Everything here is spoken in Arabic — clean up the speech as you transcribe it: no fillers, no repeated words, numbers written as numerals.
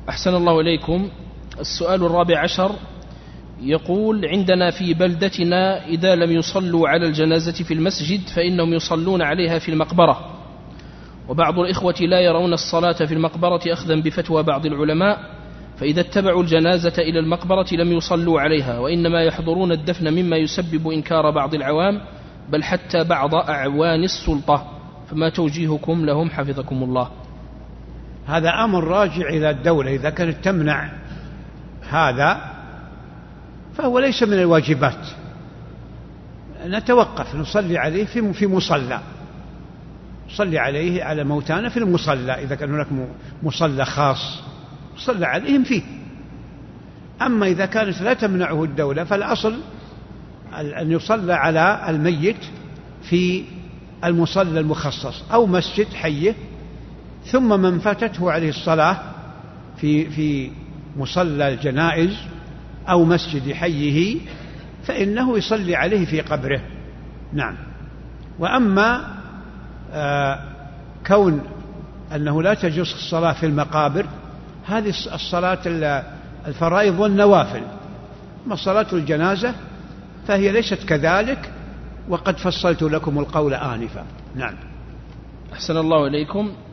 أحسن الله إليكم. السؤال 14 يقول: عندنا في بلدتنا إذا لم يصلوا على الجنازة في المسجد فإنهم يصلون عليها في المقبرة، وبعض الإخوة لا يرون الصلاة في المقبرة أخذا بفتوى بعض العلماء، فإذا اتبعوا الجنازة إلى المقبرة لم يصلوا عليها، وإنما يحضرون الدفن، مما يسبب إنكار بعض العوام بل حتى بعض أعوان السلطة، فما توجيهكم لهم حفظكم الله؟ هذا أمر راجع إلى الدولة، إذا كانت تمنع هذا فهو ليس من الواجبات. نتوقف نصلي عليه في مصلى، نصلي عليه على موتانا في المصلى، إذا كان هناك مصلى خاص صلى عليهم فيه. أما إذا كانت لا تمنعه الدولة فالأصل أن يصلى على الميت في المصلى المخصص أو مسجد حيه، ثم من فاتته عليه الصلاة في مصلى الجنائز أو مسجد حيه فإنه يصلي عليه في قبره. نعم. وأما كون أنه لا تجوز الصلاة في المقابر، هذه الصلاة الفرائض والنوافل، أما صلاة الجنازة فهي ليست كذلك، وقد فصلت لكم القول آنفا. نعم. أحسن الله إليكم.